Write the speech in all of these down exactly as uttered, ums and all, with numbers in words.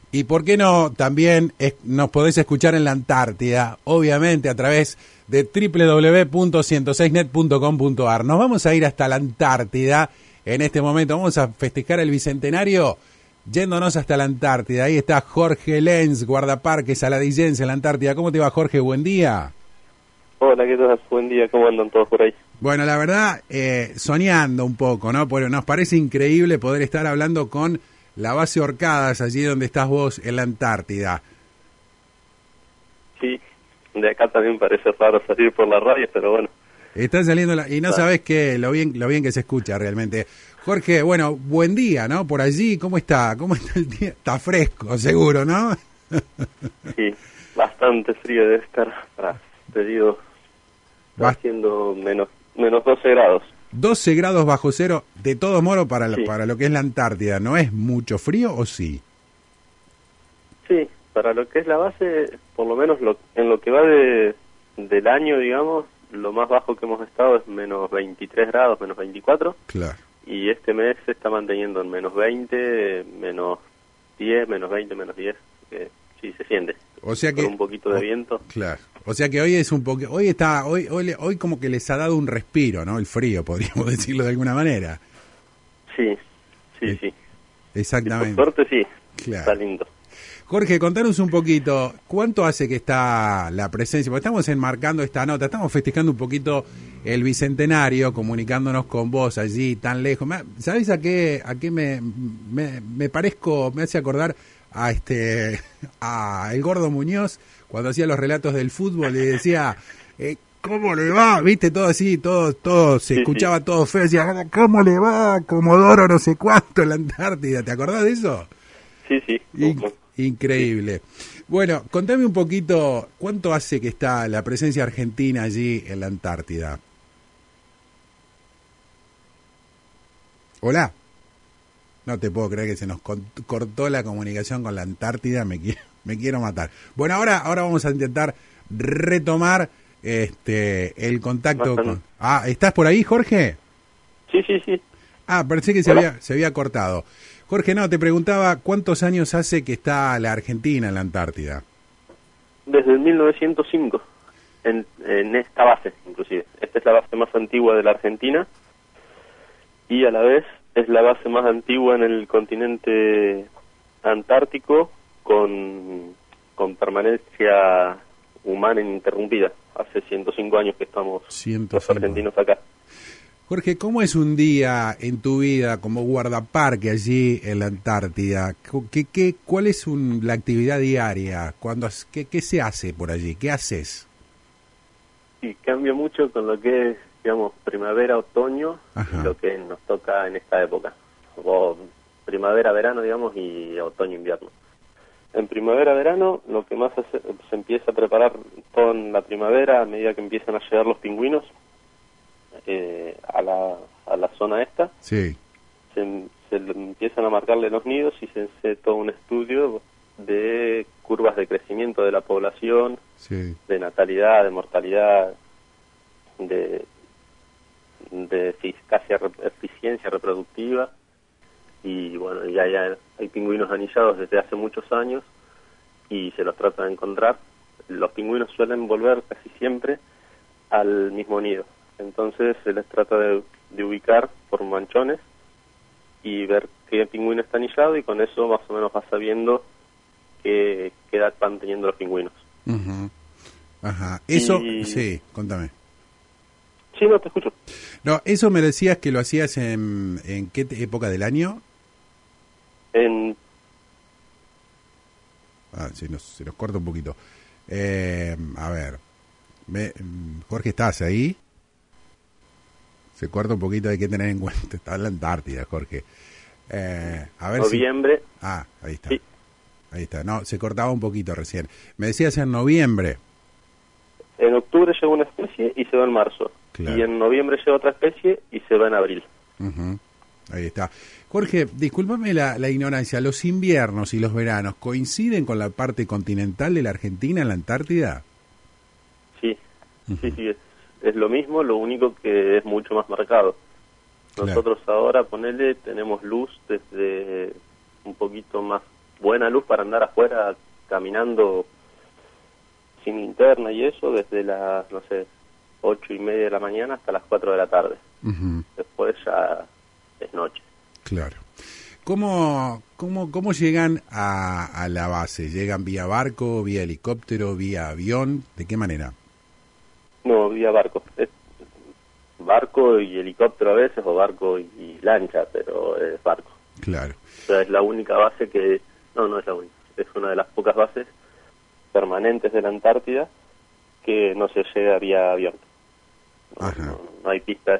Y por qué no, también es, nos podés escuchar en la Antártida, obviamente a través de doble u doble u doble u punto ciento seis net punto com punto a r. Nos vamos a ir hasta la Antártida en este momento. Vamos a festejar el Bicentenario yéndonos hasta la Antártida. Ahí está Jorge Lenz, guardaparques aladillense en la Antártida. ¿Cómo te va, Jorge? Buen día. Hola, ¿qué tal? Buen día, ¿cómo andan todos por ahí? Bueno, la verdad, eh, soñando un poco, ¿no? Porque nos parece increíble poder estar hablando con la base Orcadas, allí donde estás vos, en la Antártida. Sí, de acá también parece raro salir por la radio, pero bueno. Está saliendo, la, y no sabés qué, lo bien, lo bien que se escucha realmente. Jorge, bueno, buen día, ¿no? Por allí, ¿cómo está? ¿Cómo está el día? Está fresco, seguro, ¿no? Sí, bastante frío debe estar, ah, te digo, está haciendo menos, menos doce grados. doce grados bajo cero, de todo modo, para, Sí. para lo que es la Antártida, ¿no es mucho frío o sí? Sí, para lo que es la base, por lo menos lo, en lo que va de del año, digamos, lo más bajo que hemos estado es menos veintitrés grados, menos veinticuatro. Claro. Y este mes se está manteniendo en menos veinte, menos diez, menos veinte, menos diez, que sí se siente. O sea que con un poquito de o, viento. Claro. O sea que hoy es un poco, hoy está, hoy, hoy, hoy como que les ha dado un respiro, ¿no? El frío, podríamos decirlo de alguna manera. Sí, sí, Eh, sí. Exactamente. Y por suerte sí, Claro. está lindo. Jorge, contanos un poquito, ¿cuánto hace que está la presencia? Porque estamos enmarcando esta nota, estamos festejando un poquito el Bicentenario, comunicándonos con vos allí tan lejos. ¿Sabés a qué, a qué me, me, me parezco, me hace acordar a este a el Gordo Muñoz cuando hacía los relatos del fútbol y decía, eh, ¿cómo le va? ¿Viste? Todo así, todo, todo, se Sí, escuchaba sí. todo feo, decía, ¿cómo le va? Comodoro no sé cuánto en la Antártida, ¿te acordás de eso? Sí, sí. In- Ojo. increíble. Bueno, contame un poquito, ¿cuánto hace que está la presencia argentina allí en la Antártida? Hola. No te puedo creer que se nos con- cortó la comunicación con la Antártida, me quiero, me quiero matar. Bueno, ahora, ahora vamos a intentar retomar este el contacto Bastante. con... Ah, ¿estás por ahí, Jorge? Sí, sí, sí. Ah, pensé que se Hola. había, se había cortado. Jorge, no, te preguntaba cuántos años hace que está la Argentina en la Antártida. Desde el mil novecientos cinco, en, en esta base, inclusive. Esta es la base más antigua de la Argentina y a la vez es la base más antigua en el continente antártico con, con permanencia humana ininterrumpida. Hace ciento cinco años que estamos ciento los cinco. argentinos acá. Jorge, ¿cómo es un día en tu vida como guardaparque allí en la Antártida? ¿Qué, qué, ¿Cuál es un, la actividad diaria? ¿Cuándo, has- qué, ¿Qué se hace por allí? ¿Qué haces? Y cambia mucho con lo que es, digamos, primavera, otoño, Ajá. y lo que nos toca en esta época. O primavera, verano, digamos, y otoño, invierno. En primavera, verano, lo que más hace- se empieza a preparar todo en la primavera, a medida que empiezan a llegar los pingüinos eh, a, la, a la zona esta, Sí, se, se le empiezan a marcarle los nidos y se hace todo un estudio de curvas de crecimiento de la población, sí. de natalidad, de mortalidad, de, de eficacia, eficiencia reproductiva. Y bueno, ya, ya hay pingüinos anillados desde hace muchos años y se los trata de encontrar. Los pingüinos suelen volver casi siempre al mismo nido. Entonces se les trata de, de ubicar por manchones y ver qué pingüino está anillado, y con eso más o menos vas sabiendo qué, qué edad van teniendo los pingüinos. Ujú. Ajá. Eso, Y- sí, contame. Sí, no, te escucho. No, eso me decías que lo hacías en, ¿en qué te- época del año? En, Ah, sí, nos, se nos corta un poquito. Eh, a ver, me- Jorge, ¿estás ahí? Se corta un poquito, hay que tener en cuenta. Está en la Antártida, Jorge. Eh, a ver si... noviembre, Ah, ahí está. sí. Ahí está. No, se cortaba un poquito recién. Me decías en noviembre. En octubre llega una especie y se va en marzo. Claro. Y en noviembre llega otra especie y se va en abril. Ujú. Ahí está. Jorge, discúlpame la, la ignorancia. ¿Los inviernos y los veranos coinciden con la parte continental de la Argentina en la Antártida? Sí, Ujú. sí, sí, es, es lo mismo, lo único que es mucho más marcado. Claro. Nosotros ahora, ponele, tenemos luz desde un poquito más buena luz para andar afuera caminando sin linterna y eso, desde las, no sé, ocho y media de la mañana hasta las cuatro de la tarde. Uh-huh. Después ya es noche. Claro. ¿Cómo, cómo, cómo llegan a, a la base? ¿Llegan vía barco, vía helicóptero, vía avión? ¿De qué manera? No, vía barco. Es barco y helicóptero a veces, o barco y, y lancha, pero es barco. Claro. O sea, es la única base que... No, no es la única. Es una de las pocas bases permanentes de la Antártida que no se llega vía avión. No, no, no hay pistas.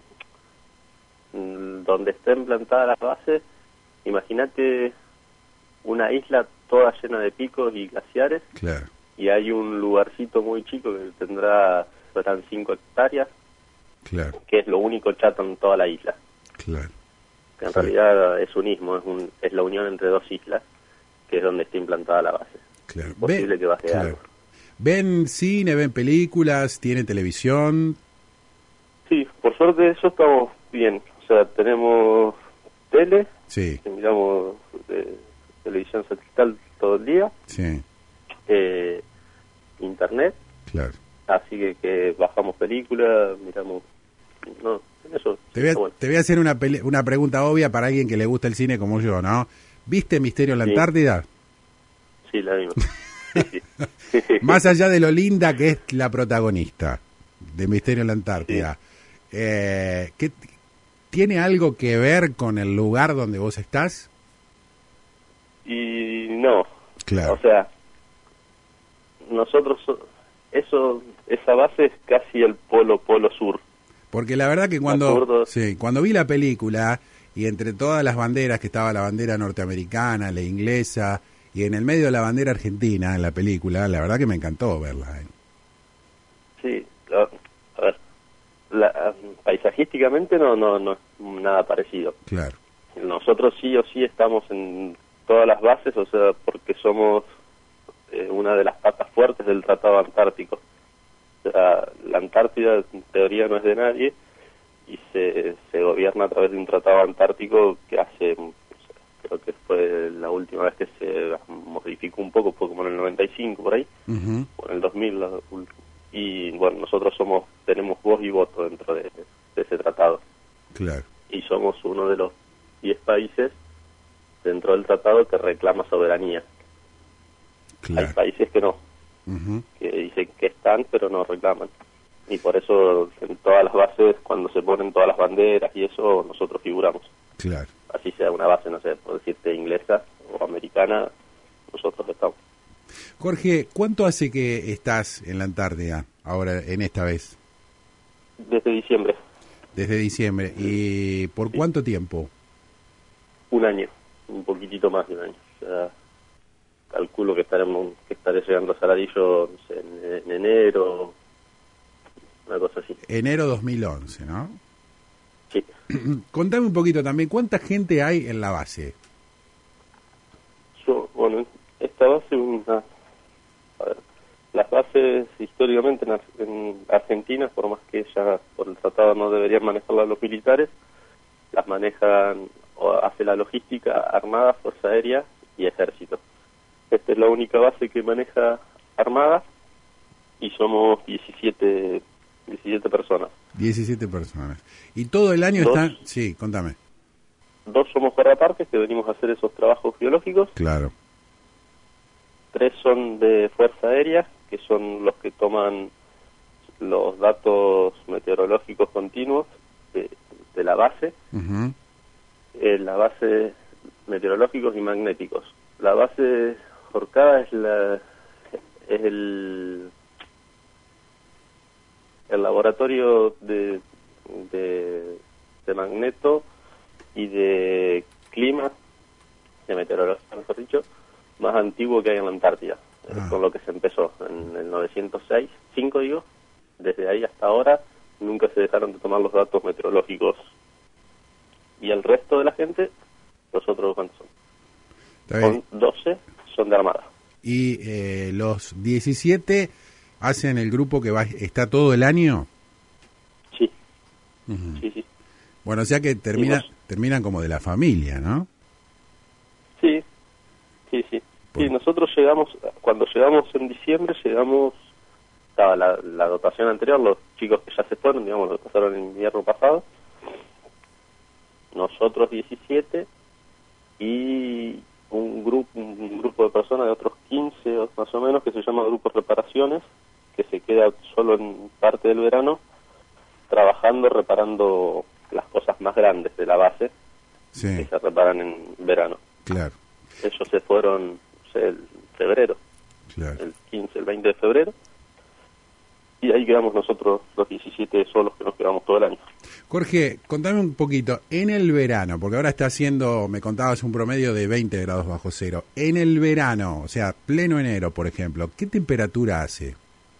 Donde estén plantadas las bases, imagínate una isla toda llena de picos y glaciares. Claro. Y hay un lugarcito muy chico que tendrá, serán cinco hectáreas, claro, que es lo único chato en toda la isla. Claro. Que en Sí. realidad es un istmo, es, un, es la unión entre dos islas, que es donde está implantada la base. Claro. Es posible Ve, que baje claro. algo. ¿Ven cine, ven películas, tiene televisión? Sí, por suerte eso estamos bien. O sea, tenemos tele, Sí, que miramos eh, televisión satelital todo el día, sí, eh, internet, claro. así que, que bajamos películas, miramos... No, eso Te voy a, está bueno. te voy a hacer una, pele- una pregunta obvia para alguien que le gusta el cine como yo, ¿no? ¿Viste Misterio en la Sí. Antártida? Sí, la vimos. Sí, sí. Más allá de lo linda que es la protagonista de Misterio en la Antártida, eh, ¿qué, ¿tiene algo que ver con el lugar donde vos estás? Y no, Claro. o sea, nosotros, eso, esa base es casi el polo, polo sur. Porque la verdad que cuando, Absurdo. sí, cuando vi la película y entre todas las banderas que estaba la bandera norteamericana, la inglesa y en el medio de la bandera argentina en la película, la verdad que me encantó verla. ¿eh? Sí, a, a ver, la, paisajísticamente no, no, no es nada parecido. Claro, Nosotros sí o sí estamos en todas las bases, o sea, porque somos eh, una de las patas fuertes del Tratado Antártico. O sea, la Antártida en teoría no es de nadie y se, se gobierna a través de un Tratado Antártico que hace, o sea, creo que fue la última vez que se modificó un poco, fue como en el noventa y cinco por ahí, uh-huh. o en el dos mil, la ul- y bueno, nosotros somos tenemos voz y voto dentro de, de ese tratado. Claro, Y somos uno de los diez países dentro del tratado que reclama soberanía. claro. Hay países que no, Uh-huh. que dicen que están pero no reclaman. Y por eso en todas las bases, cuando se ponen todas las banderas y eso, nosotros figuramos. Claro. Así sea una base, no sé, por decirte inglesa o americana, nosotros estamos. Jorge, ¿cuánto hace que estás en la Antártida ahora, en esta vez? Desde diciembre, Desde diciembre. ¿Y por Sí. cuánto tiempo? un año, un poquitito más de un año. O sea, calculo que estaremos que estaré llegando a Saladillo, no sé, en, en enero, una cosa así. Enero dos mil once, ¿no? Sí. Contame un poquito también, ¿cuánta gente hay en la base? Yo, bueno, esta base, una, a ver, las bases históricamente en, Ar- en Argentina, por más que ya por el tratado no deberían manejarlas los militares, las manejan o hace la logística Armada, Fuerza Aérea y Ejército. Esta es la única base que maneja Armada y somos diecisiete, diecisiete personas. diecisiete personas. ¿Y todo el año Dos. están...? Sí, contame. Dos somos guardapartes que venimos a hacer esos trabajos biológicos. Claro. Tres son de Fuerza Aérea, que son los que toman los datos meteorológicos continuos de, de la base, Uh-huh. eh, la base meteorológicos y magnéticos. La base Jorcada es la es el el laboratorio de, de de magneto y de clima, de meteorología mejor dicho, más antiguo que hay en la Antártida, eh, Ah. con lo que se empezó en el novecientos seis, cinco digo, desde ahí hasta ahora nunca se dejaron de tomar los datos meteorológicos. Y el resto de la gente, nosotros cuántos son, Está bien. son doce, son de Armada. ¿Y eh, los diecisiete hacen el grupo que va está todo el año? Sí, Uh-huh. sí, sí. Bueno, o sea que termina, Sí, vos. terminan como de la familia, ¿no? Sí, Sí, nosotros llegamos, cuando llegamos en diciembre, llegamos, estaba la, la dotación anterior, los chicos que ya se fueron, digamos, los que pasaron el invierno pasado, nosotros diecisiete y un grupo un grupo de personas de otros quince o más o menos, que se llama Grupo Reparaciones, que se queda solo en parte del verano trabajando, reparando las cosas más grandes de la base, sí, que se reparan en verano. Claro. Ellos se fueron, no sé, el febrero, Claro. el quince, el veinte de febrero, y ahí quedamos nosotros los diecisiete solos, que nos quedamos todo el año. Jorge, contame un poquito, en el verano, porque ahora está haciendo, me contabas, un promedio de veinte grados bajo cero. En el verano, o sea, pleno enero, por ejemplo, ¿qué temperatura hace?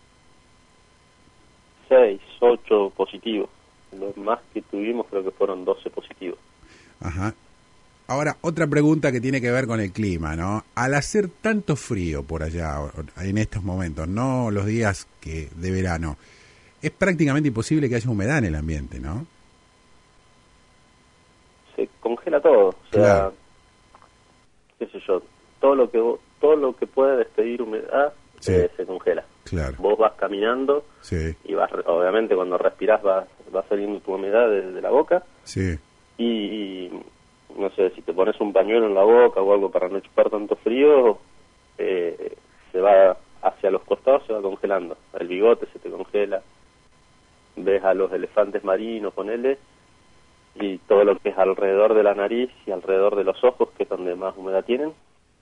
seis, ocho positivos. Los más que tuvimos creo que fueron doce positivos. Ajá. Ahora, otra pregunta que tiene que ver con el clima, ¿no? Al hacer tanto frío por allá, en estos momentos, no los días que de verano, es prácticamente imposible que haya humedad en el ambiente, ¿no? Se congela todo, o sea, Claro. qué sé yo, todo lo que vos- todo lo que pueda despedir humedad, Sí. eh, se congela. Claro. Vos vas caminando Sí, y vas, re- obviamente cuando respirás va, va saliendo tu humedad de, de la boca, sí, y, y, no sé, si te pones un pañuelo en la boca o algo para no chupar tanto frío, eh, se va hacia los costados, se va congelando. El bigote se te congela, ves a los elefantes marinos, ponele, y todo lo que es alrededor de la nariz y alrededor de los ojos, que es donde más humedad tienen,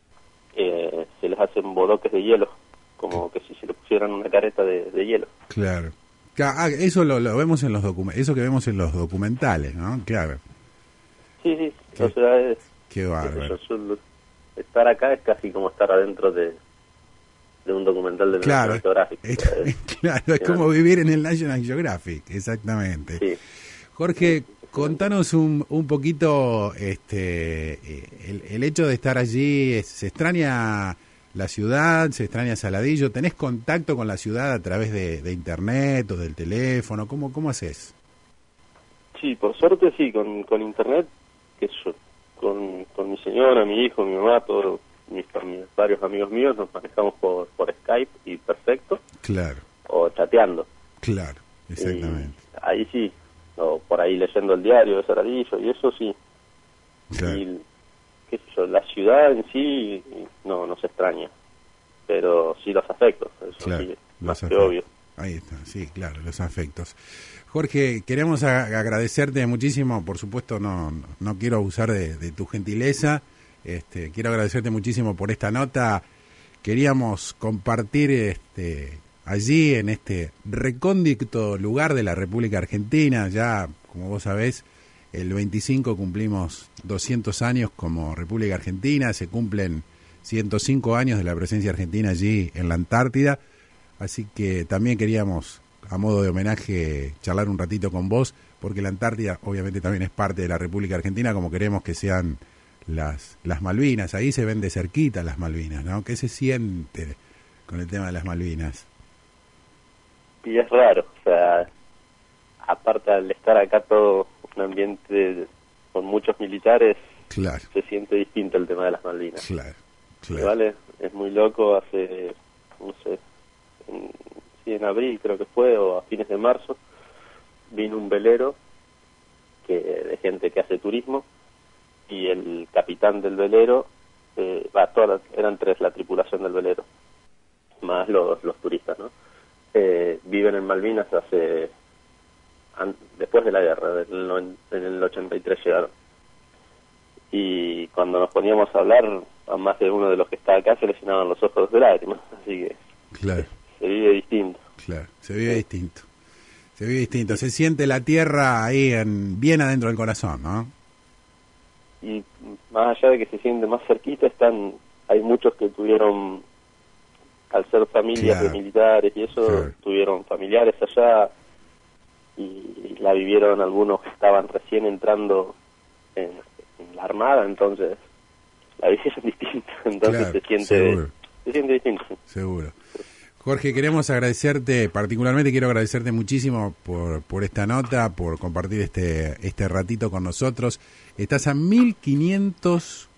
eh, se les hacen bodoques de hielo, como que si se le pusieran una careta de, de hielo. claro. Ca- ah, eso lo, lo vemos en los documentales, eso que vemos en los documentales, ¿no? Claro. Sí, sí, Qué- o sea, es, Qué qué sé bárbaro. yo, yo- estar acá es casi como estar adentro de, de un documental de Claro, National Geographic. es, O sea, es- claro, es como vivir en el National Geographic, exactamente. sí. Jorge, contanos un, un poquito este eh, el, el hecho de estar allí. es- ¿Se extraña la ciudad? ¿Se extraña Saladillo? ¿Tenés contacto con la ciudad a través de, de internet o del teléfono? ¿Cómo, cómo haces? Sí, por suerte sí, con, con internet, que yo, con, con mi señora, mi hijo, mi mamá, todos mis, mis varios amigos míos nos manejamos por, por Skype y perfecto, Claro, o chateando. claro, exactamente. Y ahí sí, o por ahí leyendo el diario de Saladillo, y eso sí. Claro. Y, qué sé yo, la ciudad en sí no, no se extraña, pero sí los afectos, eso Claro, sí, los más que afectos. obvio. Ahí está, sí, claro, los afectos. Jorge, queremos a- agradecerte muchísimo, por supuesto no, no, no quiero abusar de, de tu gentileza, este, quiero agradecerte muchísimo por esta nota. Queríamos compartir este, allí, en este recóndito lugar de la República Argentina, ya, como vos sabés, el veinticinco cumplimos doscientos años como República Argentina, se cumplen ciento cinco años de la presencia argentina allí en la Antártida. Así que también queríamos, a modo de homenaje, charlar un ratito con vos, porque la Antártida obviamente también es parte de la República Argentina, como queremos que sean las, las Malvinas. Ahí se ven de cerquita las Malvinas, ¿no? ¿Qué se siente con el tema de las Malvinas? Y es raro, o sea, aparte al estar acá todo un ambiente de- con muchos militares, Claro, se siente distinto el tema de las Malvinas. claro, claro. Igual es, es muy loco, hace, no sé, en, sí, en abril creo que fue, o a fines de marzo, vino un velero que de gente que hace turismo, y el capitán del velero, eh, va, todas, eran tres la tripulación del velero, más los, los turistas, ¿no? Eh, viven en Malvinas hace, an- después de la guerra, del noven- en el ochenta y tres llegaron. Y cuando nos poníamos a hablar, a más de uno de los que está acá se le llenaban los ojos de lágrimas, así que Claro, se vive distinto. claro, se vive distinto. Se vive distinto, se siente la tierra ahí en, bien adentro del corazón, ¿no? Y más allá de que se siente más cerquita, están hay muchos que tuvieron, al ser familias Claro. de militares y eso, Claro. tuvieron familiares allá y la vivieron algunos que estaban recién entrando en, en la armada, entonces la vivieron distinta, entonces Claro, se siente seguro. se siente distinto. Seguro. Jorge, queremos agradecerte, particularmente quiero agradecerte muchísimo por, por esta nota, por compartir este este ratito con nosotros. Estás a mil quinientos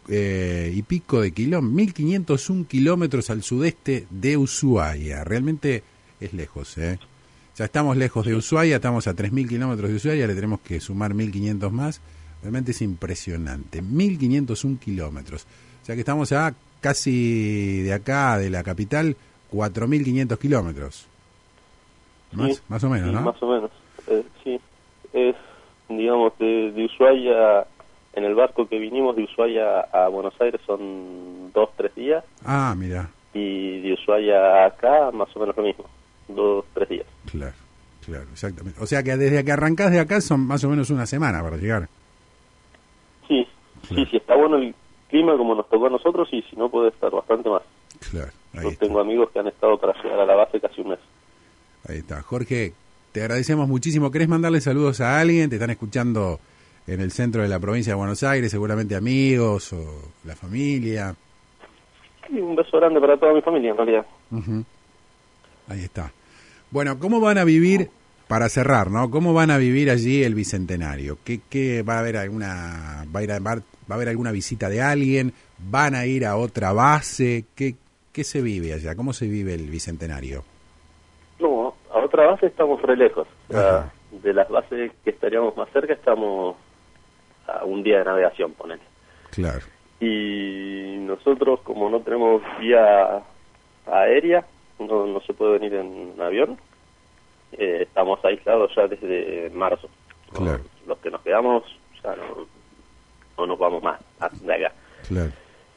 eh, y pico de kilómetros, mil quinientos uno kilómetros al sudeste de Ushuaia. Realmente es lejos, ¿eh? Ya estamos lejos de Ushuaia, estamos a tres mil kilómetros de Ushuaia, le tenemos que sumar mil quinientos más. Realmente es impresionante, mil quinientos uno kilómetros. O sea que estamos a casi de acá, de la capital, cuatro mil quinientos kilómetros. Más, sí, más o menos, sí, ¿no? Más o menos, eh, sí. Es, digamos, de, de Ushuaia, en el barco que vinimos de Ushuaia a Buenos Aires son dos, tres días. Ah, mira. Y de Ushuaia a acá, más o menos lo mismo, dos, tres días. Claro, claro, exactamente. O sea que desde que arrancás de acá son más o menos una semana para llegar. Sí, claro. sí, sí, está bueno el clima como nos tocó a nosotros y si no puede estar bastante más. Claro, ahí Yo está. tengo amigos que han estado para llegar a la base casi un mes. Ahí está. Jorge, te agradecemos muchísimo. ¿Querés mandarle saludos a alguien? Te están escuchando en el centro de la provincia de Buenos Aires, seguramente amigos o la familia. Y un beso grande para toda mi familia, en realidad. Uh-huh. Ahí está. Bueno, ¿cómo van a vivir, para cerrar, ¿no? ¿Cómo van a vivir allí el Bicentenario? ¿Qué, qué va a haber alguna, va a, ir a, va a haber alguna visita de alguien? ¿Van a ir a otra base? ¿Qué, qué se vive allá? ¿Cómo se vive el Bicentenario? No, a otra base estamos re lejos. O sea, de las bases que estaríamos más cerca estamos a un día de navegación, ponele. Claro. Y nosotros, como no tenemos vía aérea, no, no se puede venir en avión, eh, estamos aislados ya desde marzo. Claro. Los, los que nos quedamos ya no, no nos vamos más de acá. Claro.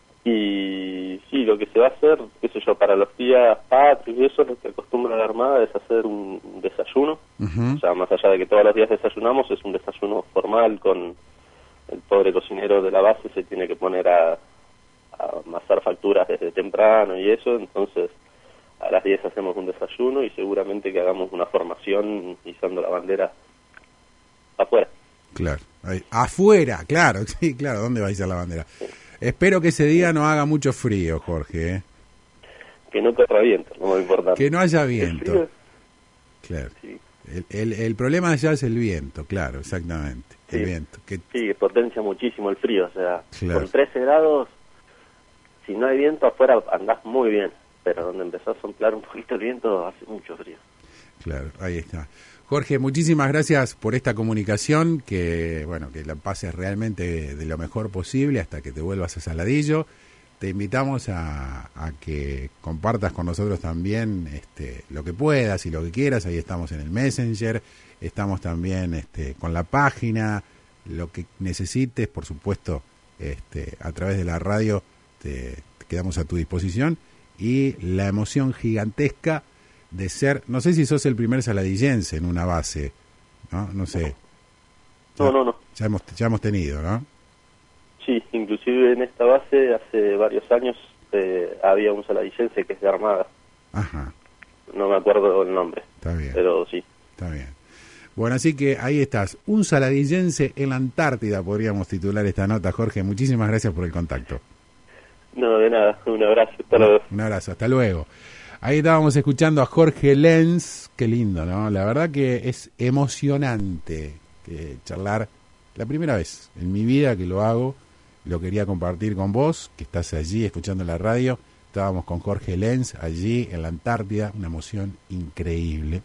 Y sí, lo que se va a hacer, qué sé yo, para los días patrios y eso, lo que acostumbra la Armada es hacer un desayuno. Uh-huh. O sea, más allá de que todos los días desayunamos, es un desayuno formal con el pobre cocinero de la base, se tiene que poner a, a amasar facturas desde temprano y eso, entonces a las diez hacemos un desayuno y seguramente que hagamos una formación izando la bandera afuera. Claro. Ahí. Afuera, claro, sí, claro, ¿dónde va a izar la bandera? Sí. Espero que ese día no haga mucho frío, Jorge. ¿eh? Que no te revientes, no me importa. Que no haya viento. Es... Claro. Sí. El, el, el problema allá es el viento, claro, exactamente. El sí. viento. Que... Sí, potencia muchísimo el frío. O sea, claro. Con trece grados, si no hay viento afuera andás muy bien. Pero donde empezó a soplar un poquito el viento, hace mucho frío. Claro, ahí está. Jorge, muchísimas gracias por esta comunicación, que bueno, que la pases realmente de lo mejor posible hasta que te vuelvas a Saladillo. Te invitamos a, a que compartas con nosotros también este, lo que puedas y lo que quieras. Ahí estamos en el Messenger, estamos también este, con la página, lo que necesites, por supuesto, este, a través de la radio te, te quedamos a tu disposición. Y la emoción gigantesca de ser, no sé si sos el primer saladillense en una base, ¿no? No sé. No, ya, no, no. Ya hemos, ya hemos tenido, ¿no? Sí, inclusive en esta base hace varios años eh, había un saladillense que es de Armada. Ajá. No me acuerdo el nombre. Está bien. Pero sí. Está bien. Bueno, así que ahí estás. Un saladillense en la Antártida, podríamos titular esta nota, Jorge. Muchísimas gracias por el contacto. No, de nada. Un abrazo. Hasta luego. Un abrazo. Hasta luego. Ahí estábamos escuchando a Jorge Lenz. Qué lindo, ¿no? La verdad que es emocionante que charlar. La primera vez en mi vida que lo hago, lo quería compartir con vos, que estás allí escuchando la radio. Estábamos con Jorge Lenz allí en la Antártida. Una emoción increíble.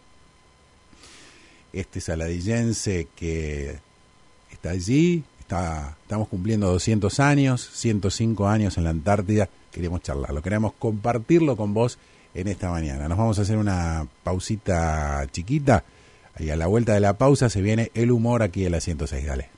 Este saladillense que está allí, está, estamos cumpliendo doscientos años, ciento cinco años en la Antártida. Queremos charlarlo, queremos compartirlo con vos en esta mañana. Nos vamos a hacer una pausita chiquita y a la vuelta de la pausa se viene el humor aquí en la ciento seis. Dale.